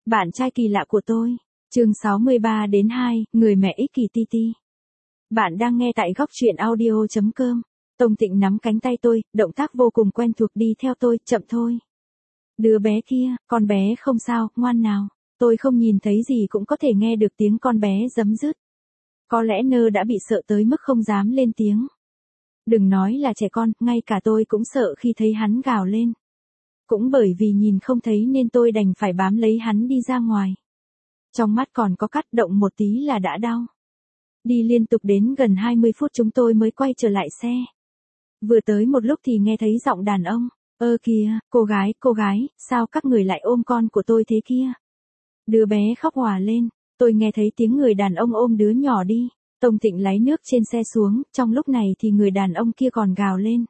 Bạn trai kỳ lạ của tôi. Chương 63-2, người mẹ ích kỷ ti ti. Bạn đang nghe tại góc truyện audio.com. Tông Tịnh nắm cánh tay tôi, động tác vô cùng quen thuộc, đi theo tôi, chậm thôi. Đứa bé kia, con bé không sao, ngoan nào. Tôi không nhìn thấy gì cũng có thể nghe được tiếng con bé giấm dứt. Có lẽ Nơ đã bị sợ tới mức không dám lên tiếng. Đừng nói là trẻ con, ngay cả tôi cũng sợ khi thấy hắn gào lên. Cũng bởi vì nhìn không thấy nên tôi đành phải bám lấy hắn đi ra ngoài. Trong mắt còn có cắt, động một tí là đã đau. Đi liên tục đến gần 20 phút chúng tôi mới quay trở lại xe. Vừa tới một lúc thì nghe thấy giọng đàn ông. Ơ kìa, cô gái, sao các người lại ôm con của tôi thế kia? Đứa bé khóc òa lên, tôi nghe thấy tiếng người đàn ông ôm đứa nhỏ đi. Tông Tịnh lấy nước trên xe xuống, trong lúc này thì người đàn ông kia còn gào lên.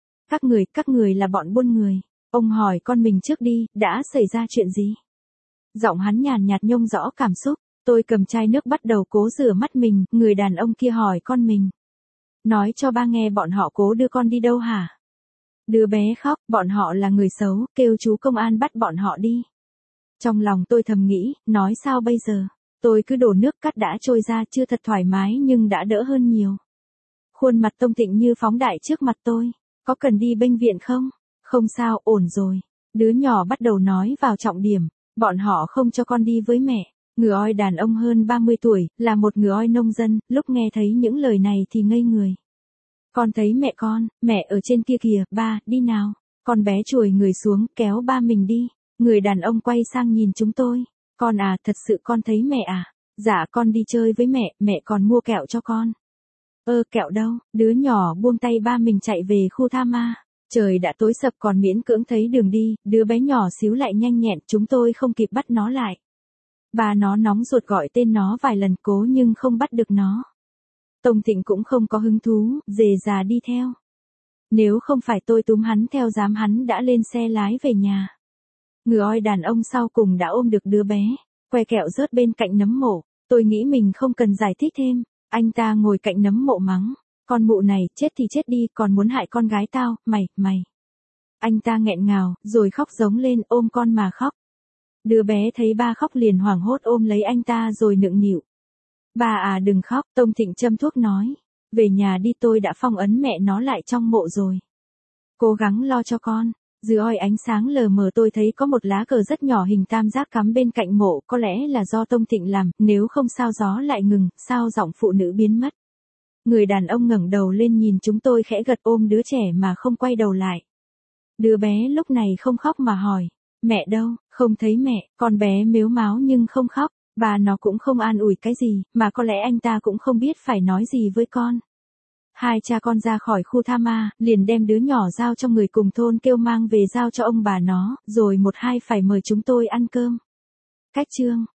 Các người là bọn buôn người. Ông hỏi con mình trước đi, đã xảy ra chuyện gì? Giọng hắn nhàn nhạt nhông rõ cảm xúc. Tôi cầm chai nước bắt đầu cố rửa mắt mình, người đàn ông kia hỏi con mình. Nói cho ba nghe bọn họ cố đưa con đi đâu hả? Đứa bé khóc, bọn họ là người xấu, kêu chú công an bắt bọn họ đi. Trong lòng tôi thầm nghĩ, nói sao bây giờ? Tôi cứ đổ nước cắt đã trôi ra, chưa thật thoải mái nhưng đã đỡ hơn nhiều. Khuôn mặt Tông Tịnh như phóng đại trước mặt tôi. Có cần đi bệnh viện không? Không sao, ổn rồi. Đứa nhỏ bắt đầu nói vào trọng điểm. Bọn họ không cho con đi với mẹ. Người oi đàn ông hơn 30 tuổi, là một người oi nông dân, lúc nghe thấy những lời này thì ngây người. Con thấy mẹ ở trên kia kìa, ba, đi nào. Con bé chùi người xuống, kéo ba mình đi. Người đàn ông quay sang nhìn chúng tôi. Con à, thật sự con thấy mẹ à? Dạ con đi chơi với mẹ còn mua kẹo cho con. Kẹo đâu? Đứa nhỏ buông tay ba mình chạy về khu tha ma. Trời đã tối sập còn miễn cưỡng thấy đường đi, đứa bé nhỏ xíu lại nhanh nhẹn, chúng tôi không kịp bắt nó lại. Ba nó nóng ruột gọi tên nó vài lần cố nhưng không bắt được nó. Tông Tịnh cũng không có hứng thú, dề già đi theo. Nếu không phải tôi túm hắn theo dám hắn đã lên xe lái về nhà. Người oi đàn ông sau cùng đã ôm được đứa bé, que kẹo rớt bên cạnh nấm mộ. Tôi nghĩ mình không cần giải thích thêm. Anh ta ngồi cạnh nấm mộ mắng. Con mụ này, chết thì chết đi, còn muốn hại con gái tao, mày. Anh ta nghẹn ngào, rồi khóc giống lên, ôm con mà khóc. Đứa bé thấy ba khóc liền hoảng hốt ôm lấy anh ta rồi nựng nịu. Ba à đừng khóc, Tông Thịnh châm thuốc nói. Về nhà đi, tôi đã phong ấn mẹ nó lại trong mộ rồi. Cố gắng lo cho con. Dưới oi ánh sáng lờ mờ tôi thấy có một lá cờ rất nhỏ hình tam giác cắm bên cạnh mộ, có lẽ là do Tông Thịnh làm, nếu không sao gió lại ngừng, sao giọng phụ nữ biến mất. Người đàn ông ngẩng đầu lên nhìn chúng tôi khẽ gật, ôm đứa trẻ mà không quay đầu lại. Đứa bé lúc này không khóc mà hỏi, mẹ đâu? Không thấy mẹ. Con bé mếu máo nhưng không khóc, bà nó cũng không an ủi cái gì, mà có lẽ anh ta cũng không biết phải nói gì với con. Hai cha con ra khỏi khu tha ma, liền đem đứa nhỏ giao cho người cùng thôn kêu mang về giao cho ông bà nó, rồi một hai phải mời chúng tôi ăn cơm. Cách chương